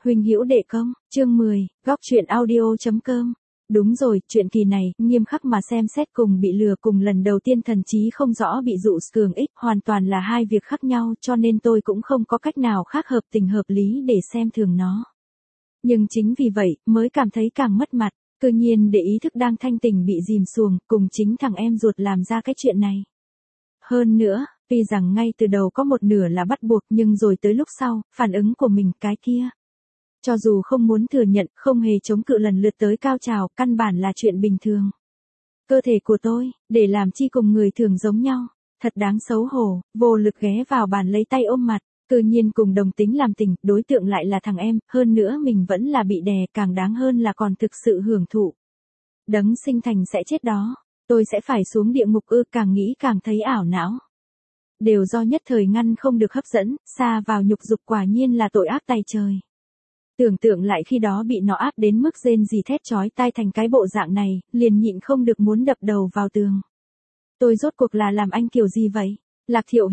Huynh hữu đệ công, chương 10, góc truyện audio.com. Đúng rồi, chuyện kỳ này, nghiêm khắc mà xem xét cùng bị lừa cùng lần đầu tiên thần trí không rõ bị dụ cường ích hoàn toàn là hai việc khác nhau, cho nên tôi cũng không có cách nào khác hợp tình hợp lý để xem thường nó. Nhưng chính vì vậy, mới cảm thấy càng mất mặt, cư nhiên để ý thức đang thanh tỉnh bị dìm xuồng, cùng chính thằng em ruột làm ra cái chuyện này. Hơn nữa, tuy rằng ngay từ đầu có một nửa là bắt buộc nhưng rồi tới lúc sau, phản ứng của mình cái kia. Cho dù không muốn thừa nhận, không hề chống cự lần lượt tới cao trào, căn bản là chuyện bình thường. Cơ thể của tôi, để làm chi cùng người thường giống nhau, thật đáng xấu hổ, vô lực ghé vào bàn lấy tay ôm mặt, tự nhiên cùng đồng tính làm tình, đối tượng lại là thằng em, hơn nữa mình vẫn là bị đè, càng đáng hơn là còn thực sự hưởng thụ. Đấng sinh thành sẽ chết đó, tôi sẽ phải xuống địa ngục ư, càng nghĩ càng thấy ảo não. Đều do nhất thời ngăn không được hấp dẫn, xa vào nhục dục quả nhiên là tội ác tày trời. Tưởng tượng lại khi đó bị nó áp đến mức rên rỉ thét chói tai thành cái bộ dạng này, liền nhịn không được muốn đập đầu vào tường. Tôi rốt cuộc là làm anh kiểu gì vậy? Lạc Thiệu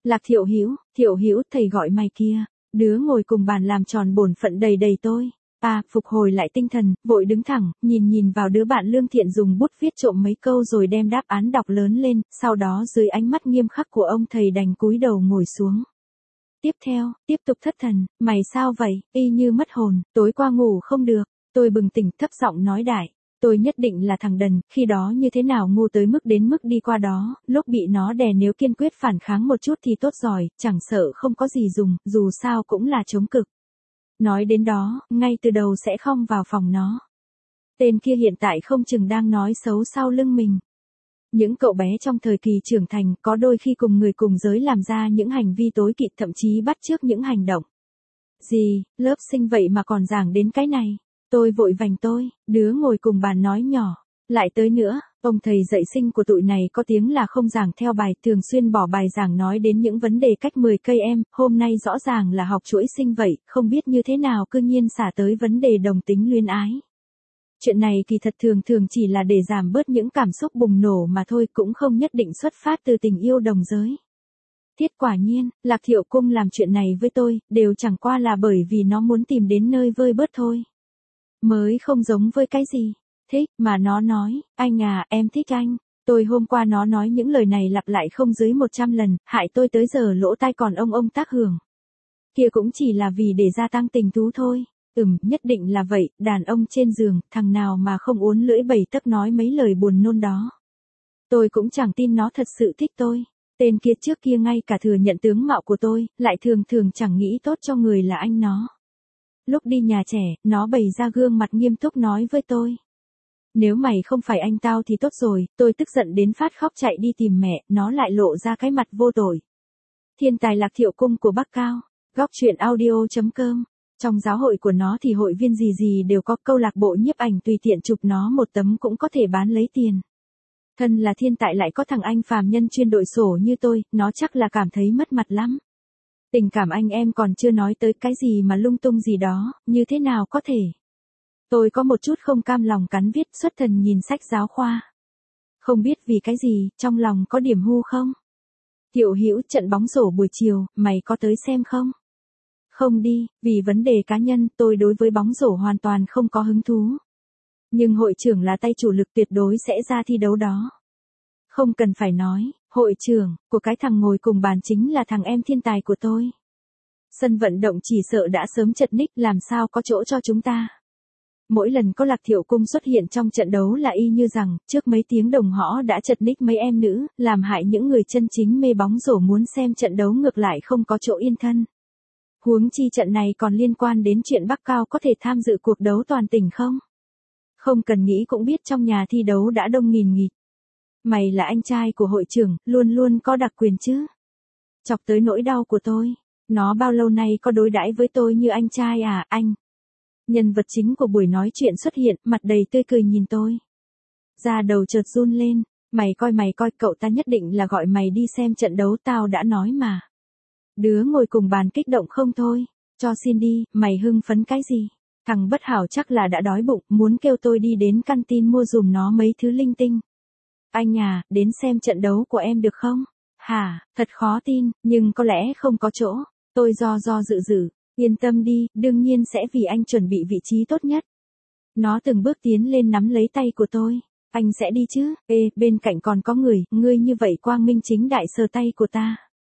Hữu, thầy gọi mày kia. Đứa ngồi cùng bàn làm tròn bổn phận đầy đầy tôi. Phục hồi lại tinh thần, vội đứng thẳng, nhìn vào đứa bạn lương thiện dùng bút viết trộm mấy câu rồi đem đáp án đọc lớn lên, sau đó dưới ánh mắt nghiêm khắc của ông thầy đành cúi đầu ngồi xuống. Tiếp theo, tiếp tục thất thần, mày sao vậy, y như mất hồn, tối qua ngủ không được, tôi bừng tỉnh thấp giọng nói đại. Tôi nhất định là thằng đần, khi đó như thế nào ngu tới mức đến mức đi qua đó, lúc bị nó đè nếu kiên quyết phản kháng một chút thì tốt rồi, chẳng sợ không có gì dùng, dù sao cũng là chống cực. Nói đến đó, ngay từ đầu sẽ không vào phòng nó. Tên kia hiện tại không chừng đang nói xấu sau lưng mình. Những cậu bé trong thời kỳ trưởng thành có đôi khi cùng người cùng giới làm ra những hành vi tối kỵ, thậm chí bắt chước những hành động. Gì, lớp sinh vậy mà còn giảng đến cái này. Tôi vội vành đứa ngồi cùng bàn nói nhỏ. Lại tới nữa, ông thầy dạy sinh của tụi này có tiếng là không giảng theo bài, thường xuyên bỏ bài giảng nói đến những vấn đề cách 10 cây em, hôm nay rõ ràng là học chuỗi sinh vậy, không biết như thế nào cư nhiên xả tới vấn đề đồng tính luyến ái. Chuyện này kỳ thật thường chỉ là để giảm bớt những cảm xúc bùng nổ mà thôi, cũng không nhất định xuất phát từ tình yêu đồng giới. Thiết quả nhiên, Lạc Thiệu Cung làm chuyện này với tôi, đều chẳng qua là bởi vì nó muốn tìm đến nơi vơi bớt thôi. Mới không giống với cái gì. Thích, mà nó nói, anh à, em thích anh. Tôi hôm qua nó nói những lời này lặp lại không dưới 100 lần, hại tôi tới giờ lỗ tai còn ông tác hưởng. Kia cũng chỉ là vì để gia tăng tình thú thôi. Nhất định là vậy, đàn ông trên giường, thằng nào mà không uốn lưỡi 7 tấc nói mấy lời buồn nôn đó. Tôi cũng chẳng tin nó thật sự thích tôi. Tên kia trước kia ngay cả thừa nhận tướng mạo của tôi, lại thường chẳng nghĩ tốt cho người là anh nó. Lúc đi nhà trẻ, nó bày ra gương mặt nghiêm túc nói với tôi. Nếu mày không phải anh tao thì tốt rồi, tôi tức giận đến phát khóc chạy đi tìm mẹ, nó lại lộ ra cái mặt vô tội. Thiên tài Lạc Thiệu Cung của Bắc Cao, góc truyện audio.com. Trong giáo hội của nó thì hội viên gì đều có, câu lạc bộ nhiếp ảnh tùy tiện chụp nó một tấm cũng có thể bán lấy tiền. Thân là thiên tài lại có thằng anh phàm nhân chuyên đội sổ như tôi, nó chắc là cảm thấy mất mặt lắm. Tình cảm anh em còn chưa nói tới cái gì mà lung tung gì đó, như thế nào có thể. Tôi có một chút không cam lòng cắn viết xuất thần nhìn sách giáo khoa. Không biết vì cái gì, trong lòng có điểm hu không? Thiệu Hữu, trận bóng rổ buổi chiều, mày có tới xem không? Không đi, vì vấn đề cá nhân, tôi đối với bóng rổ hoàn toàn không có hứng thú. Nhưng hội trưởng là tay chủ lực tuyệt đối sẽ ra thi đấu đó. Không cần phải nói, hội trưởng của cái thằng ngồi cùng bàn chính là thằng em thiên tài của tôi. Sân vận động chỉ sợ đã sớm chật ních, làm sao có chỗ cho chúng ta. Mỗi lần có Lạc Thiệu Cung xuất hiện trong trận đấu là y như rằng, trước mấy tiếng đồng họ đã chật ních mấy em nữ, làm hại những người chân chính mê bóng rổ muốn xem trận đấu ngược lại không có chỗ yên thân. Huống chi trận này còn liên quan đến chuyện Bắc Cao có thể tham dự cuộc đấu toàn tỉnh không? Không cần nghĩ cũng biết trong nhà thi đấu đã đông nghìn nghịt. Mày là anh trai của hội trưởng, luôn có đặc quyền chứ. Chọc tới nỗi đau của tôi. Nó bao lâu nay có đối đãi với tôi như anh trai à, anh? Nhân vật chính của buổi nói chuyện xuất hiện, mặt đầy tươi cười nhìn tôi. Da đầu chợt run lên, mày coi, cậu ta nhất định là gọi mày đi xem trận đấu, tao đã nói mà. Đứa ngồi cùng bàn kích động không thôi, cho xin đi, mày hưng phấn cái gì? Thằng bất hảo chắc là đã đói bụng, muốn kêu tôi đi đến canteen mua dùm nó mấy thứ linh tinh. Anh à, đến xem trận đấu của em được không? Hả, thật khó tin, nhưng có lẽ không có chỗ. Tôi do dự. Yên tâm đi, đương nhiên sẽ vì anh chuẩn bị vị trí tốt nhất. Nó từng bước tiến lên nắm lấy tay của tôi. Anh sẽ đi chứ? Ê, bên cạnh còn có người, ngươi như vậy quang minh chính đại sờ tay của ta.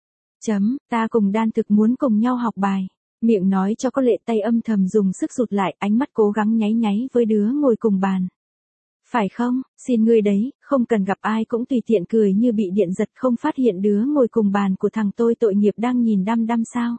Ta cùng Đan Thực muốn cùng nhau học bài. Miệng nói cho có lệ, tay âm thầm dùng sức rụt lại, ánh mắt cố gắng nháy nháy với đứa ngồi cùng bàn. Phải không, xin ngươi đấy, không cần gặp ai cũng tùy tiện cười như bị điện giật, không phát hiện đứa ngồi cùng bàn của thằng tôi tội nghiệp đang nhìn đăm đăm sao.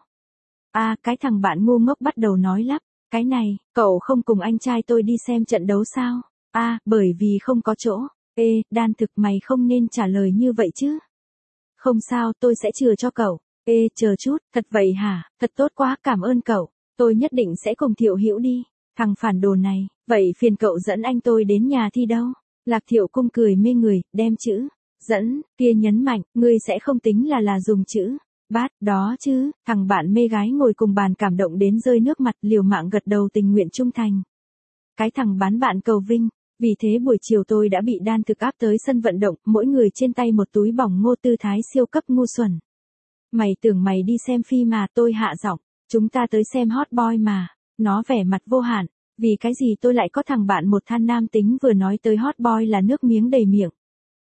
Cái thằng bạn ngu ngốc bắt đầu nói lắp, cái này, cậu không cùng anh trai tôi đi xem trận đấu sao? Bởi vì không có chỗ. Ê, Đan Thực, mày không nên trả lời như vậy chứ. Không sao, tôi sẽ chừa cho cậu. Ê, chờ chút, thật vậy hả? Thật tốt quá, cảm ơn cậu. Tôi nhất định sẽ cùng Thiệu Hữu đi. Thằng phản đồ này, vậy phiền cậu dẫn anh tôi đến nhà thi đâu? Lạc Thiệu Cung cười mê người, đem chữ dẫn kia nhấn mạnh, ngươi sẽ không tính là dùng chữ bát đó chứ? Thằng bạn mê gái ngồi cùng bàn cảm động đến rơi nước mặt, liều mạng gật đầu tình nguyện trung thành. Cái thằng bán bạn cầu vinh. Vì thế buổi chiều tôi đã bị Đan Thực áp tới sân vận động, mỗi người trên tay một túi bỏng ngô, tư thái siêu cấp ngu xuẩn. Mày tưởng mày đi xem phim mà? Tôi hạ giọng, chúng ta tới xem Hot Boy mà. Nó vẻ mặt vô hạn, vì cái gì tôi lại có thằng bạn một than nam tính vừa nói tới Hot Boy là nước miếng đầy miệng.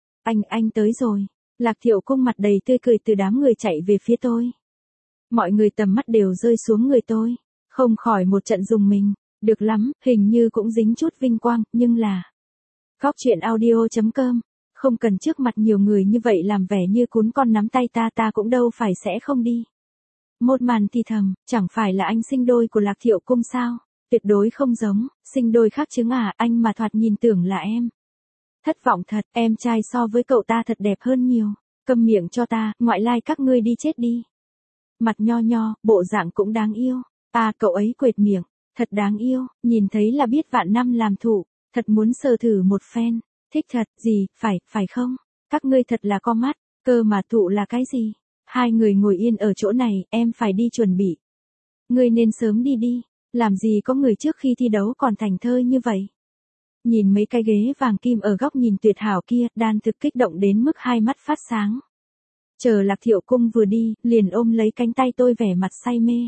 Anh tới rồi. Lạc Thiệu Cung mặt đầy tươi cười từ đám người chạy về phía tôi. Mọi người tầm mắt đều rơi xuống người tôi, không khỏi một trận rùng mình. Được lắm, hình như cũng dính chút vinh quang, nhưng là... Góc chuyện audio.com. Không cần trước mặt nhiều người như vậy làm vẻ như cún con nắm tay ta cũng đâu phải sẽ không đi. Một màn thì thầm, chẳng phải là anh sinh đôi của Lạc Thiệu Cung sao? Tuyệt đối không giống, sinh đôi khác chứng anh mà thoạt nhìn tưởng là em. Thất vọng thật, em trai so với cậu ta thật đẹp hơn nhiều. Câm miệng cho ta, ngoại lai các ngươi đi chết đi. Mặt nho, bộ dạng cũng đáng yêu. Cậu ấy quệt miệng, thật đáng yêu, nhìn thấy là biết vạn năm làm thụ, thật muốn sờ thử một phen. Thích thật, gì, phải không? Các ngươi thật là có mắt, cơ mà thụ là cái gì? Hai người ngồi yên ở chỗ này, em phải đi chuẩn bị. Ngươi nên sớm đi, làm gì có người trước khi thi đấu còn thành thơi như vậy. Nhìn mấy cái ghế vàng kim ở góc nhìn tuyệt hảo kia, Đan Thực kích động đến mức hai mắt phát sáng. Chờ Lạc Thiệu Cung vừa đi, liền ôm lấy cánh tay tôi vẻ mặt say mê.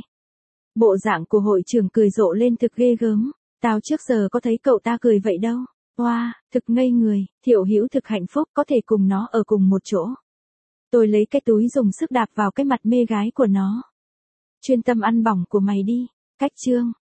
Bộ dạng của hội trưởng cười rộ lên thực ghê gớm, tao trước giờ có thấy cậu ta cười vậy đâu. Thực ngây người, Thiệu Hữu thực hạnh phúc có thể cùng nó ở cùng một chỗ. Tôi lấy cái túi dùng sức đạp vào cái mặt mê gái của nó. Chuyên tâm ăn bỏng của mày đi. Cách chương.